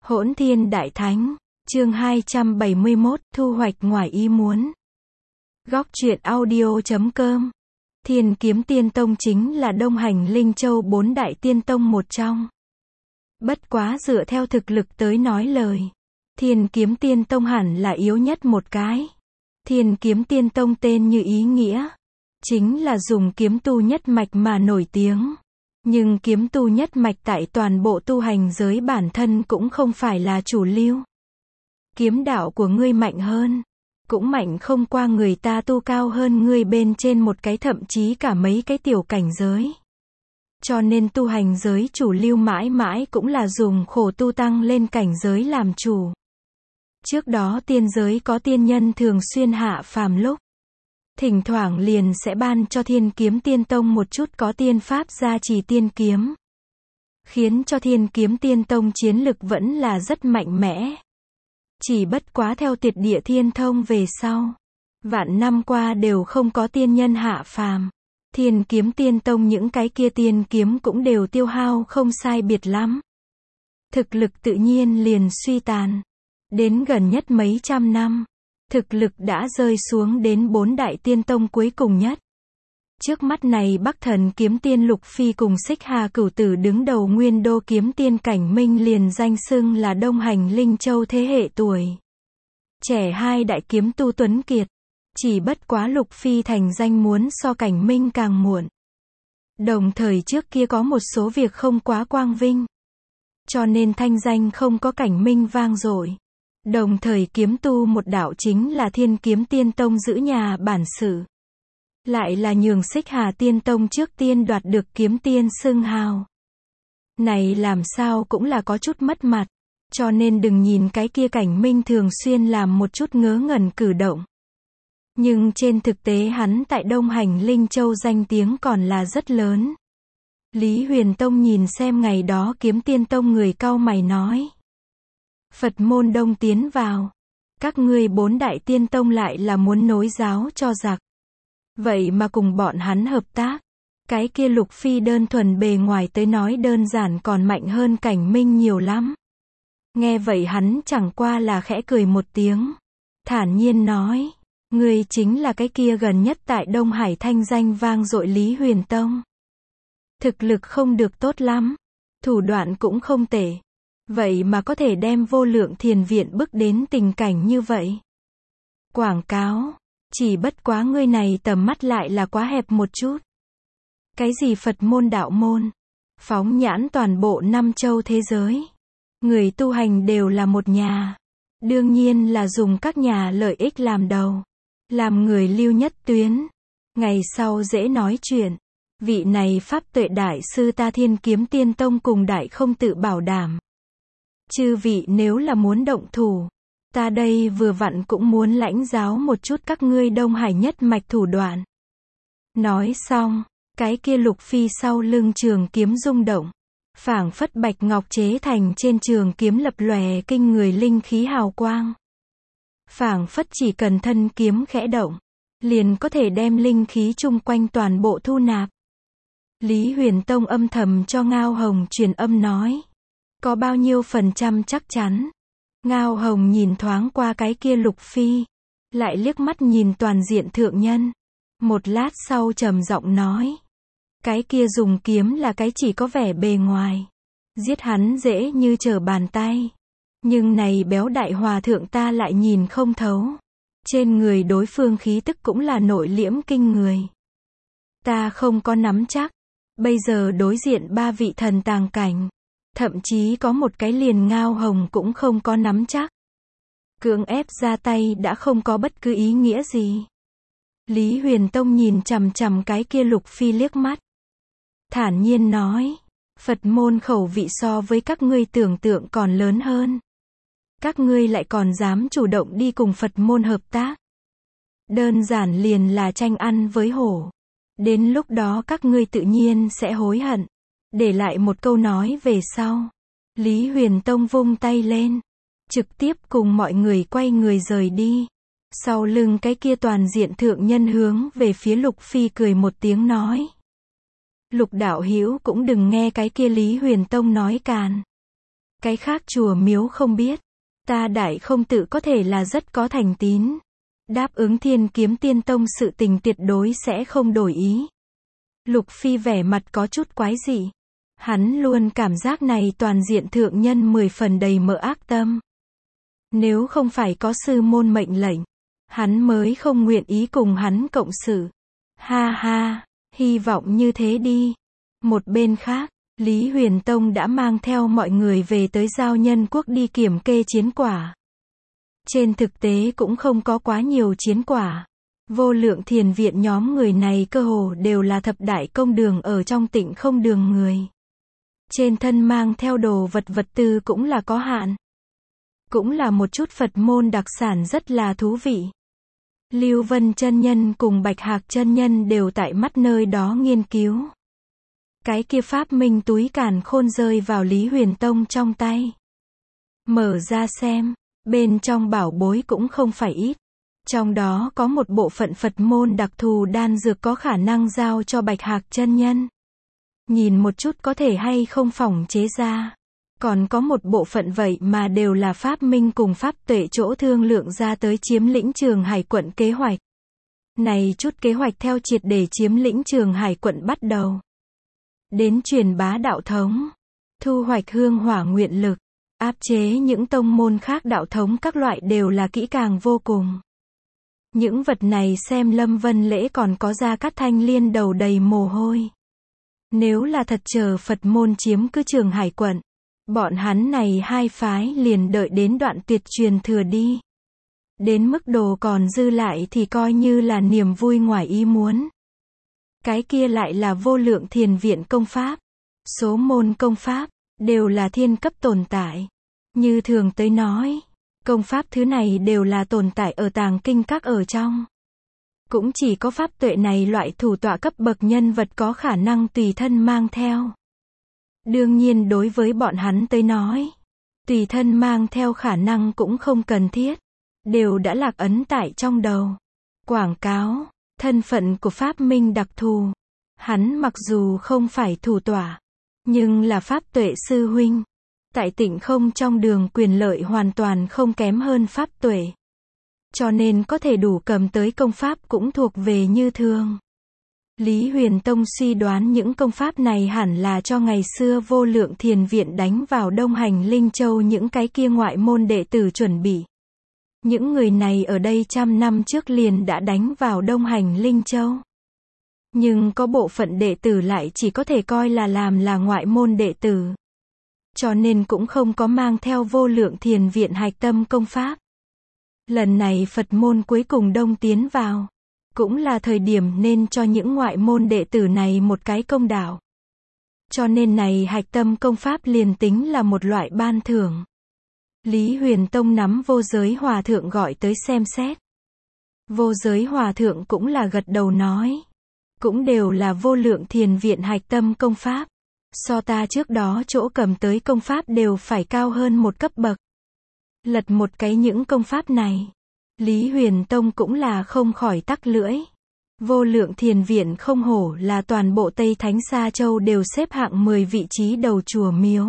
Hỗn Thiên Đại Thánh, chương 271, thu hoạch ngoài ý muốn. Góc truyện audio.com. Thiên Kiếm Tiên Tông chính là Đông Hành Linh Châu 4 đại tiên tông một trong. Bất quá dựa theo thực lực tới nói lời, Thiên Kiếm Tiên Tông hẳn là yếu nhất một cái. Thiên Kiếm Tiên Tông tên như ý nghĩa, chính là dùng kiếm tu nhất mạch mà nổi tiếng. Nhưng kiếm tu nhất mạch tại toàn bộ tu hành giới bản thân cũng không phải là chủ lưu. Kiếm đạo của ngươi mạnh hơn, cũng mạnh không qua người ta tu cao hơn ngươi bên trên một cái thậm chí cả mấy cái tiểu cảnh giới. Cho nên tu hành giới chủ lưu mãi mãi cũng là dùng khổ tu tăng lên cảnh giới làm chủ. Trước đó tiên giới có tiên nhân thường xuyên hạ phàm lúc, thỉnh thoảng liền sẽ ban cho Thiên Kiếm Tiên Tông một chút có tiên pháp gia trì tiên kiếm, khiến cho Thiên Kiếm Tiên Tông chiến lực vẫn là rất mạnh mẽ. Chỉ bất quá theo Tuyệt Địa Thiên Thông về sau, vạn năm qua đều không có tiên nhân hạ phàm. Thiên Kiếm Tiên Tông những cái kia tiên kiếm cũng đều tiêu hao không sai biệt lắm. Thực lực tự nhiên liền suy tàn. Đến gần nhất mấy trăm năm, thực lực đã rơi xuống đến 4 đại tiên tông cuối cùng nhất. Trước mắt này Bắc Thần Kiếm Tiên Lục Phi cùng Xích Hà Cửu Tử đứng đầu Nguyên Đô Kiếm Tiên Cảnh Minh liền danh xưng là Đông Hành Linh Châu thế hệ tuổi trẻ hai đại kiếm tu tuấn kiệt. Chỉ bất quá Lục Phi thành danh muốn so Cảnh Minh càng muộn. Đồng thời trước kia có một số việc không quá quang vinh, cho nên thanh danh không có Cảnh Minh vang dội. Đồng thời kiếm tu một đạo chính là Thiên Kiếm Tiên Tông giữ nhà bản sự, lại là nhường Xích Hà Tiên Tông trước tiên đoạt được kiếm tiên xưng hào. Này làm sao cũng là có chút mất mặt, cho nên đừng nhìn cái kia Cảnh Minh thường xuyên làm một chút ngớ ngẩn cử động. Nhưng trên thực tế hắn tại Đông Hành Linh Châu danh tiếng còn là rất lớn. Lý Huyền Tông nhìn xem ngày đó Kiếm Tiên Tông người cau mày nói: Phật môn đông tiến vào, các ngươi 4 đại tiên tông lại là muốn nối giáo cho giặc. Vậy mà cùng bọn hắn hợp tác. Cái kia Lục Phi đơn thuần bề ngoài tới nói đơn giản còn mạnh hơn Cảnh Minh nhiều lắm. Nghe vậy hắn chẳng qua là khẽ cười một tiếng, thản nhiên nói: Ngươi chính là cái kia gần nhất tại Đông Hải thanh danh vang dội Lý Huyền Tông. Thực lực không được tốt lắm, thủ đoạn cũng không tệ. Vậy mà có thể đem Vô Lượng Thiền Viện bức đến tình cảnh như vậy. Quảng cáo, chỉ bất quá ngươi này tầm mắt lại là quá hẹp một chút. Cái gì Phật môn đạo môn, phóng nhãn toàn bộ 5 châu thế giới, người tu hành đều là một nhà. Đương nhiên là dùng các nhà lợi ích làm đầu, làm người lưu nhất tuyến, ngày sau dễ nói chuyện. Vị này Pháp Tuệ Đại Sư ta Thiên Kiếm Tiên Tông cùng Đại không tự bảo đảm. Chư vị nếu là muốn động thủ, ta đây vừa vặn cũng muốn lãnh giáo một chút các ngươi Đông Hải nhất mạch thủ đoạn. Nói xong, cái kia Lục Phi sau lưng trường kiếm rung động, phảng phất bạch ngọc chế thành trên trường kiếm lập lòe kinh người linh khí hào quang. Phảng phất chỉ cần thân kiếm khẽ động, liền có thể đem linh khí chung quanh toàn bộ thu nạp. Lý Huyền Tông âm thầm cho Ngao Hồng truyền âm nói: Có bao nhiêu % chắc chắn? Ngao Hồng nhìn thoáng qua cái kia Lục Phi, lại liếc mắt nhìn toàn diện thượng nhân. Một lát sau trầm giọng nói: Cái kia dùng kiếm là cái chỉ có vẻ bề ngoài, giết hắn dễ như trở bàn tay. Nhưng này béo đại hòa thượng ta lại nhìn không thấu. Trên người đối phương khí tức cũng là nội liễm kinh người. Ta không có nắm chắc. Bây giờ đối diện 3 vị thần tàng cảnh, thậm chí có một cái liền Ngao Hồng cũng không có nắm chắc. Cưỡng ép ra tay đã không có bất cứ ý nghĩa gì. Lý Huyền Tông nhìn chằm chằm cái kia Lục Phi liếc mắt, thản nhiên nói: Phật môn khẩu vị so với các ngươi tưởng tượng còn lớn hơn. Các ngươi lại còn dám chủ động đi cùng Phật môn hợp tác. Đơn giản liền là tranh ăn với hổ. Đến lúc đó các ngươi tự nhiên sẽ hối hận. Để lại một câu nói về sau, Lý Huyền Tông vung tay lên, trực tiếp cùng mọi người quay người rời đi. Sau lưng cái kia toàn diện thượng nhân hướng về phía Lục Phi cười một tiếng nói: Lục đạo hữu cũng đừng nghe cái kia Lý Huyền Tông nói càn. Cái khác chùa miếu không biết. Ta Đại Không Tự có thể là rất có thành tín. Đáp ứng Thiên Kiếm Tiên Tông sự tình tuyệt đối sẽ không đổi ý. Lục Phi vẻ mặt có chút quái dị. Hắn luôn cảm giác này toàn diện thượng nhân 10 phần đầy mỡ ác tâm. Nếu không phải có sư môn mệnh lệnh, hắn mới không nguyện ý cùng hắn cộng sự. Ha ha, hy vọng như thế đi. Một bên khác, Lý Huyền Tông đã mang theo mọi người về tới Giao Nhân Quốc đi kiểm kê chiến quả. Trên thực tế cũng không có quá nhiều chiến quả. Vô Lượng Thiền Viện nhóm người này cơ hồ đều là thập đại công đường ở trong Tịnh Không Đường người. Trên thân mang theo đồ vật tư cũng là có hạn. Cũng là một chút Phật môn đặc sản rất là thú vị. Lưu Vân chân nhân cùng Bạch Hạc chân nhân đều tại mắt nơi đó nghiên cứu. Cái kia Pháp Minh túi càn khôn rơi vào Lý Huyền Tông trong tay. Mở ra xem, bên trong bảo bối cũng không phải ít. Trong đó có một bộ phận Phật môn đặc thù đan dược có khả năng giao cho Bạch Hạc chân nhân. Nhìn một chút có thể hay không phỏng chế ra. Còn có một bộ phận vậy mà đều là Pháp Minh cùng Pháp Tuệ chỗ thương lượng ra tới chiếm lĩnh Trường Hải quận kế hoạch. Này chút kế hoạch theo triệt để chiếm lĩnh Trường Hải quận bắt đầu. Đến truyền bá đạo thống, thu hoạch hương hỏa nguyện lực, áp chế những tông môn khác đạo thống các loại đều là kỹ càng vô cùng. Những vật này xem Lâm Vân Lễ còn có Gia Cát Thanh Liên đầu đầy mồ hôi. Nếu là thật chờ Phật môn chiếm cứ Trường Hải quận, bọn hắn này hai phái liền đợi đến đoạn tuyệt truyền thừa đi. Đến mức đồ còn dư lại thì coi như là niềm vui ngoài ý muốn. Cái kia lại là Vô Lượng Thiền Viện công pháp. Số môn công pháp, đều là thiên cấp tồn tại. Như thường tới nói, công pháp thứ này đều là tồn tại ở tàng kinh các ở trong. Cũng chỉ có Pháp Tuệ này loại thủ tọa cấp bậc nhân vật có khả năng tùy thân mang theo. Đương nhiên đối với bọn hắn tới nói, tùy thân mang theo khả năng cũng không cần thiết. Đều đã lạc ấn tại trong đầu. Quảng cáo, thân phận của Pháp Minh đặc thù. Hắn mặc dù không phải thủ tọa, nhưng là Pháp Tuệ sư huynh. Tại Tịnh Không trong đường quyền lợi hoàn toàn không kém hơn Pháp Tuệ. Cho nên có thể đủ cầm tới công pháp cũng thuộc về như thường. Lý Huyền Tông suy đoán những công pháp này hẳn là cho ngày xưa Vô Lượng Thiền Viện đánh vào Đông Hành Linh Châu những cái kia ngoại môn đệ tử chuẩn bị. Những người này ở đây trăm năm trước liền đã đánh vào Đông Hành Linh Châu. Nhưng có bộ phận đệ tử lại chỉ có thể coi là làm là ngoại môn đệ tử. Cho nên cũng không có mang theo Vô Lượng Thiền Viện hạch tâm công pháp. Lần này Phật môn cuối cùng đông tiến vào. Cũng là thời điểm nên cho những ngoại môn đệ tử này một cái công đạo. Cho nên này hạch tâm công pháp liền tính là một loại ban thưởng. Lý Huyền Tông nắm Vô Giới Hòa Thượng gọi tới xem xét. Vô Giới Hòa Thượng cũng là gật đầu nói. Cũng đều là Vô Lượng Thiền Viện hạch tâm công pháp. So ta trước đó chỗ cầm tới công pháp đều phải cao hơn một cấp bậc. Lật một cái những công pháp này. Lý Huyền Tông cũng là không khỏi tắc lưỡi. Vô Lượng Thiền Viện không hổ là toàn bộ Tây Thánh Sa Châu đều xếp hạng 10 vị trí đầu chùa miếu.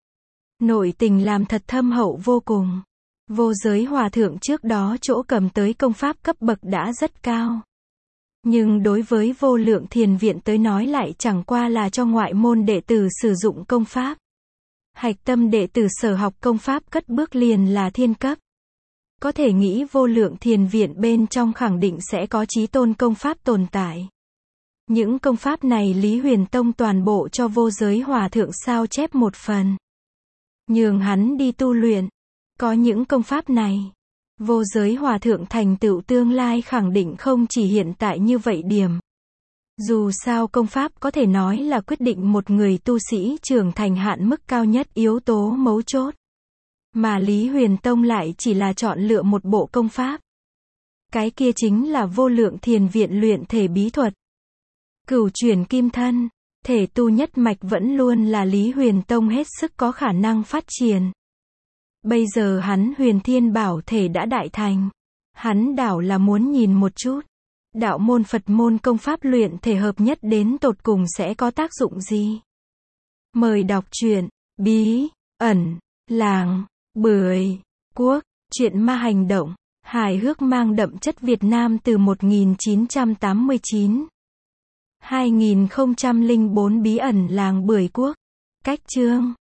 Nội tình làm thật thâm hậu vô cùng. Vô Giới Hòa Thượng trước đó chỗ cầm tới công pháp cấp bậc đã rất cao. Nhưng đối với Vô Lượng Thiền Viện tới nói lại chẳng qua là cho ngoại môn đệ tử sử dụng công pháp. Hạch tâm đệ tử sở học công pháp cất bước liền là thiên cấp. Có thể nghĩ Vô Lượng Thiền Viện bên trong khẳng định sẽ có chí tôn công pháp tồn tại. Những công pháp này Lý Huyền Tông toàn bộ cho Vô Giới Hòa Thượng sao chép một phần. Nhường hắn đi tu luyện. Có những công pháp này. Vô Giới Hòa Thượng thành tựu tương lai khẳng định không chỉ hiện tại như vậy điểm. Dù sao công pháp có thể nói là quyết định một người tu sĩ trưởng thành hạn mức cao nhất yếu tố mấu chốt. Mà Lý Huyền Tông lại chỉ là chọn lựa một bộ công pháp. Cái kia chính là Vô Lượng Thiền Viện luyện thể bí thuật. Cửu chuyển kim thân, thể tu nhất mạch vẫn luôn là Lý Huyền Tông hết sức có khả năng phát triển. Bây giờ hắn Huyền Thiên Bảo thể đã đại thành. Hắn đảo là muốn nhìn một chút. Đạo môn Phật môn công pháp luyện thể hợp nhất đến tột cùng sẽ có tác dụng gì? Mời đọc truyện Bí ẩn Làng Bưởi Quốc, truyện ma hành động, hài hước mang đậm chất Việt Nam từ 1989. 2004 Bí ẩn làng Bưởi Quốc. Cách chương